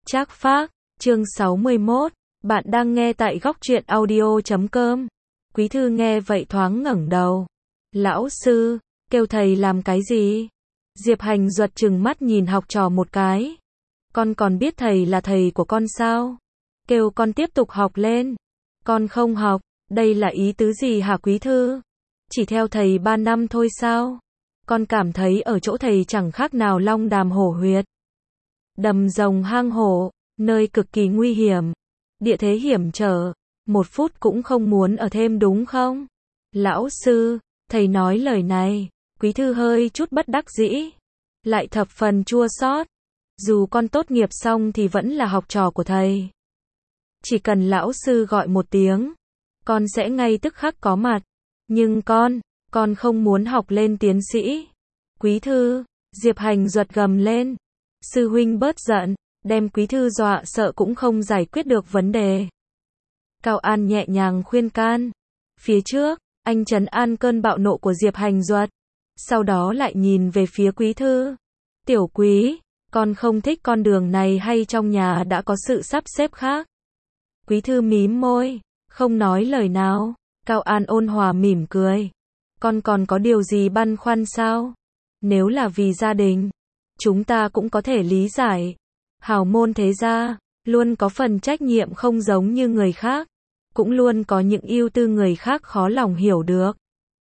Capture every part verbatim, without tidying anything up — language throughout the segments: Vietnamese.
Trác Phác, chương sáu mươi mốt, bạn đang nghe tại góc truyện audio chấm com. Quý thư nghe vậy thoáng ngẩng đầu. Lão sư, kêu thầy làm cái gì? Diệp Hành Duật trừng mắt nhìn học trò một cái. Con còn biết thầy là thầy của con sao? Kêu con tiếp tục học lên. Con không học, đây là ý tứ gì hả quý thư? Chỉ theo thầy ba năm thôi sao? Con cảm thấy ở chỗ thầy chẳng khác nào long đàm hổ huyệt. Đầm rồng hang hổ, nơi cực kỳ nguy hiểm, địa thế hiểm trở, một phút cũng không muốn ở thêm đúng không? Lão sư, thầy nói lời này, quý thư hơi chút bất đắc dĩ, lại thập phần chua xót. Dù con tốt nghiệp xong thì vẫn là học trò của thầy. Chỉ cần lão sư gọi một tiếng, con sẽ ngay tức khắc có mặt. Nhưng con, con không muốn học lên tiến sĩ. Quý thư, Diệp Hành Duật gầm lên. Sư huynh bớt giận, đem quý thư dọa sợ cũng không giải quyết được vấn đề. Cao An nhẹ nhàng khuyên can. Phía trước, anh trấn an cơn bạo nộ của Diệp Hành Duật. Sau đó lại nhìn về phía quý thư. Tiểu quý, con không thích con đường này hay trong nhà đã có sự sắp xếp khác? Quý thư mím môi, không nói lời nào. Cao An ôn hòa mỉm cười. Con còn có điều gì băn khoăn sao? Nếu là vì gia đình, chúng ta cũng có thể lý giải. Hào môn thế gia, luôn có phần trách nhiệm không giống như người khác. Cũng luôn có những ưu tư người khác khó lòng hiểu được.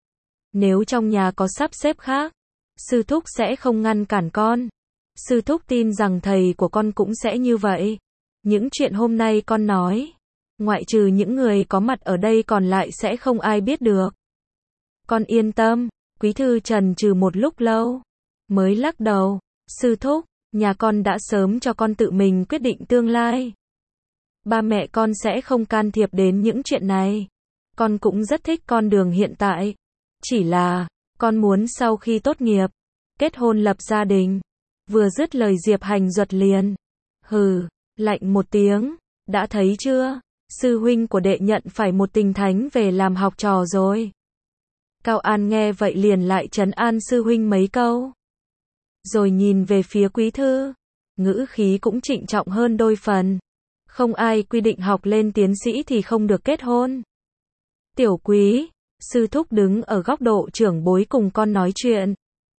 Nếu trong nhà có sắp xếp khác, sư thúc sẽ không ngăn cản con. Sư thúc tin rằng thầy của con cũng sẽ như vậy. Những chuyện hôm nay con nói, ngoại trừ những người có mặt ở đây còn lại sẽ không ai biết được. Con yên tâm, quý thư trần trừ một lúc lâu, mới lắc đầu. Sư thúc, nhà con đã sớm cho con tự mình quyết định tương lai. Ba mẹ con sẽ không can thiệp đến những chuyện này. Con cũng rất thích con đường hiện tại. Chỉ là, con muốn sau khi tốt nghiệp, kết hôn lập gia đình. Vừa dứt lời Diệp Hành Duật liền. Hừ, lạnh một tiếng, đã thấy chưa? Sư huynh của đệ nhận phải một tình thánh về làm học trò rồi. Cao An nghe vậy liền lại trấn an sư huynh mấy câu. Rồi nhìn về phía quý thư, ngữ khí cũng trịnh trọng hơn đôi phần. Không ai quy định học lên tiến sĩ thì không được kết hôn. Tiểu quý, sư thúc đứng ở góc độ trưởng bối cùng con nói chuyện.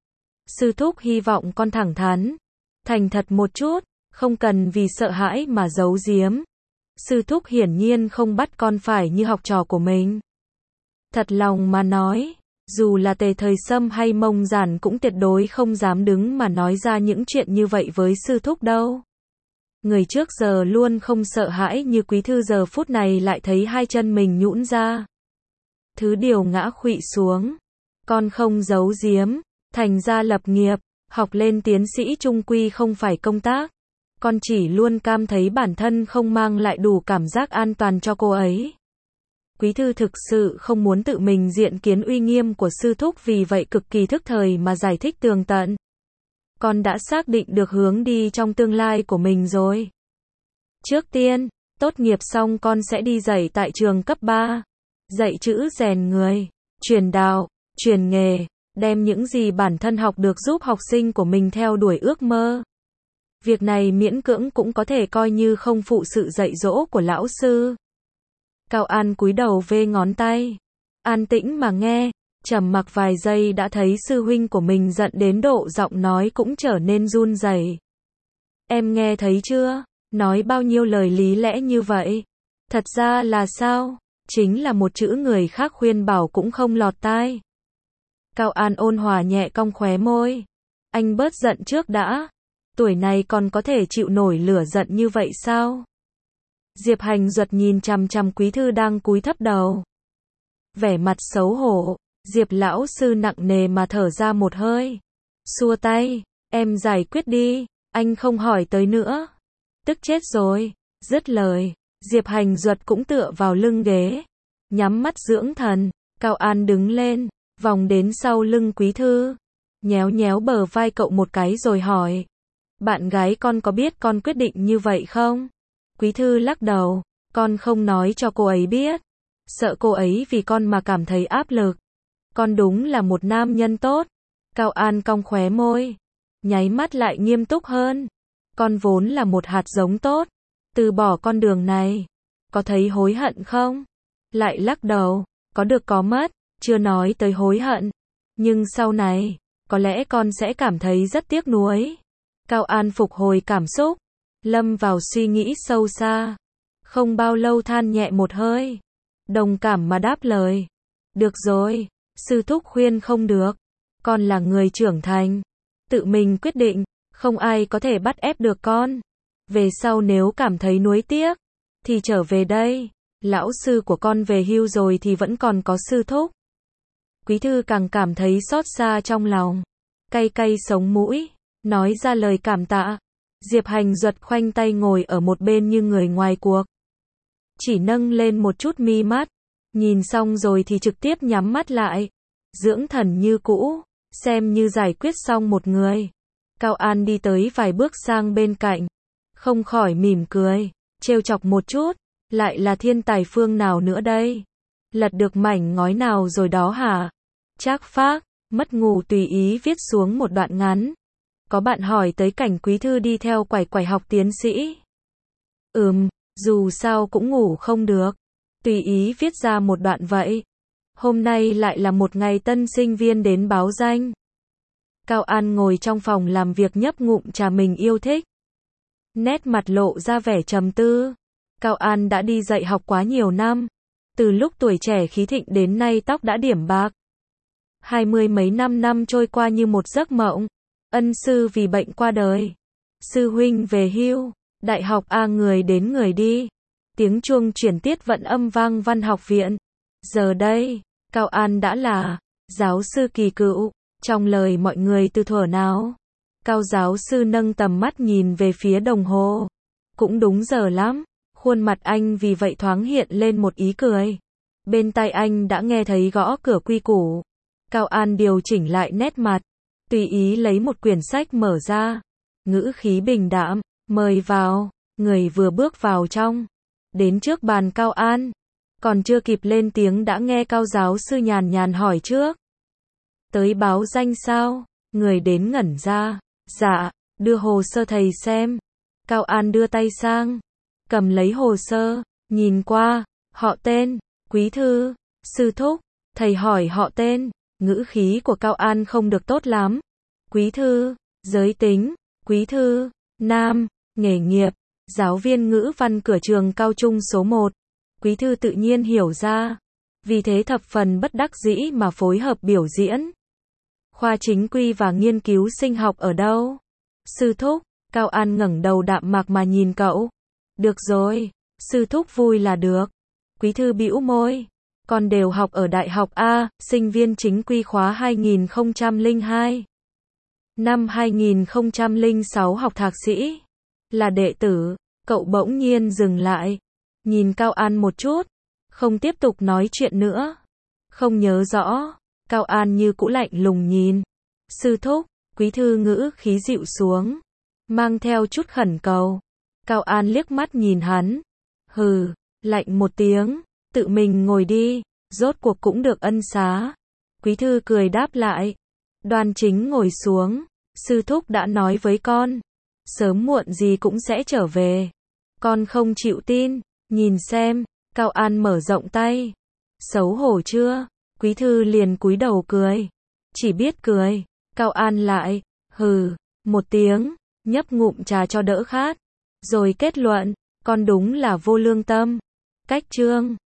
Sư thúc hy vọng con thẳng thắn, thành thật một chút, không cần vì sợ hãi mà giấu giếm. Sư thúc hiển nhiên không bắt con phải như học trò của mình. Thật lòng mà nói, dù là Tề Thời Sâm hay Mông Giản cũng tuyệt đối không dám đứng mà nói ra những chuyện như vậy với sư thúc đâu. Người trước giờ luôn không sợ hãi như quý thư giờ phút này lại thấy hai chân mình nhũn ra. Thứ điều ngã khuỵu xuống. Con không giấu giếm, thành ra lập nghiệp, học lên tiến sĩ trung quy không phải công tác. Con chỉ luôn cảm thấy bản thân không mang lại đủ cảm giác an toàn cho cô ấy. Quý thư thực sự không muốn tự mình diện kiến uy nghiêm của sư thúc, vì vậy cực kỳ thức thời mà giải thích tường tận. Con đã xác định được hướng đi trong tương lai của mình rồi. Trước tiên, tốt nghiệp xong con sẽ đi dạy tại trường cấp ba. Dạy chữ rèn người, truyền đạo, truyền nghề, đem những gì bản thân học được giúp học sinh của mình theo đuổi ước mơ. Việc này miễn cưỡng cũng có thể coi như không phụ sự dạy dỗ của lão sư. Cao An cúi đầu vê ngón tay, an tĩnh mà nghe, trầm mặc vài giây đã thấy sư huynh của mình giận đến độ giọng nói cũng trở nên run rẩy. Em nghe thấy chưa? Nói bao nhiêu lời lý lẽ như vậy? Thật ra là sao? Chính là một chữ người khác khuyên bảo cũng không lọt tai. Cao An ôn hòa nhẹ cong khóe môi. Anh bớt giận trước đã. Tuổi này còn có thể chịu nổi lửa giận như vậy sao? Diệp Hành Duật nhìn chằm chằm quý thư đang cúi thấp đầu. Vẻ mặt xấu hổ, Diệp lão sư nặng nề mà thở ra một hơi. Xua tay, em giải quyết đi, anh không hỏi tới nữa. Tức chết rồi. Dứt lời, Diệp Hành Duật cũng tựa vào lưng ghế, nhắm mắt dưỡng thần. Cao An đứng lên, vòng đến sau lưng quý thư, nhéo nhéo bờ vai cậu một cái rồi hỏi. Bạn gái con có biết con quyết định như vậy không? Quý thư lắc đầu, con không nói cho cô ấy biết. Sợ cô ấy vì con mà cảm thấy áp lực. Con đúng là một nam nhân tốt. Cao An cong khóe môi, nháy mắt lại nghiêm túc hơn. Con vốn là một hạt giống tốt, từ bỏ con đường này, có thấy hối hận không? Lại lắc đầu, có được có mất, chưa nói tới hối hận, nhưng sau này, có lẽ con sẽ cảm thấy rất tiếc nuối. Cao An phục hồi cảm xúc, lâm vào suy nghĩ sâu xa, không bao lâu than nhẹ một hơi, đồng cảm mà đáp lời. Được rồi, sư thúc khuyên không được, con là người trưởng thành, tự mình quyết định, không ai có thể bắt ép được con. Về sau nếu cảm thấy nuối tiếc, thì trở về đây, lão sư của con về hưu rồi thì vẫn còn có sư thúc. Quý thư càng cảm thấy xót xa trong lòng, cay cay sống mũi, nói ra lời cảm tạ. Diệp Hành Duật khoanh tay ngồi ở một bên như người ngoài cuộc, chỉ nâng lên một chút mi mắt, nhìn xong rồi thì trực tiếp nhắm mắt lại, dưỡng thần như cũ, xem như giải quyết xong một người. Cao An đi tới vài bước sang bên cạnh, không khỏi mỉm cười, trêu chọc một chút, lại là thiên tài phương nào nữa đây? Lật được mảnh ngói nào rồi đó hả? Trác Phác, mất ngủ tùy ý viết xuống một đoạn ngắn. Có bạn hỏi tới cảnh Quý thư đi theo quải quải học tiến sĩ. Ừm, dù sao cũng ngủ không được, tùy ý viết ra một đoạn vậy. Hôm nay lại là một ngày tân sinh viên đến báo danh. Cao An ngồi trong phòng làm việc nhấp ngụm trà mình yêu thích, nét mặt lộ ra vẻ trầm tư. Cao An đã đi dạy học quá nhiều năm, từ lúc tuổi trẻ khí thịnh đến nay tóc đã điểm bạc. Hai mươi mấy năm năm trôi qua như một giấc mộng. Ân sư vì bệnh qua đời, sư huynh về hưu, đại học A người đến người đi, tiếng chuông chuyển tiết vận âm vang văn học viện. Giờ đây, Cao An đã là giáo sư kỳ cựu, trong lời mọi người từ thuở nào. Cao giáo sư nâng tầm mắt nhìn về phía đồng hồ, cũng đúng giờ lắm. Khuôn mặt anh vì vậy thoáng hiện lên một ý cười. Bên tai anh đã nghe thấy gõ cửa quy củ. Cao An điều chỉnh lại nét mặt, tùy ý lấy một quyển sách mở ra, ngữ khí bình đạm, mời vào. Người vừa bước vào trong, đến trước bàn Cao An, còn chưa kịp lên tiếng đã nghe Cao giáo sư nhàn nhàn hỏi trước. Tới báo danh sao? Người đến ngẩn ra, dạ, đưa hồ sơ thầy xem. Cao An đưa tay sang, cầm lấy hồ sơ, nhìn qua, họ tên, Quý thư, sư thúc, thầy hỏi họ tên, ngữ khí của Cao An không được tốt lắm. Quý thư, giới tính, Quý thư, nam, nghề nghiệp, giáo viên ngữ văn cửa trường cao trung số một. Quý thư tự nhiên hiểu ra, vì thế thập phần bất đắc dĩ mà phối hợp biểu diễn. Khoa chính quy và nghiên cứu sinh học ở đâu? Sư thúc, Cao An ngẩng đầu đạm mạc mà nhìn cậu. Được rồi, sư thúc vui là được. Quý thư bĩu môi, con đều học ở đại học A, sinh viên chính quy khóa hai nghìn không trăm lẻ hai. Năm hai nghìn không trăm lẻ sáu học thạc sĩ, là đệ tử. Cậu bỗng nhiên dừng lại, nhìn Cao An một chút, không tiếp tục nói chuyện nữa. Không nhớ rõ. Cao An như cũ lạnh lùng nhìn. Sư thúc, Quý thư ngữ khí dịu xuống, mang theo chút khẩn cầu. Cao An liếc mắt nhìn hắn. Hừ, lạnh một tiếng, tự mình ngồi đi, rốt cuộc cũng được ân xá. Quý thư cười đáp lại. Đoan chính ngồi xuống. Sư thúc đã nói với con, sớm muộn gì cũng sẽ trở về. Con không chịu tin, nhìn xem. Cao An mở rộng tay. Xấu hổ chưa? Quý thư liền cúi đầu cười. Chỉ biết cười. Cao An lại, hừ, một tiếng, nhấp ngụm trà cho đỡ khát. Rồi kết luận, con đúng là vô lương tâm. Cách chương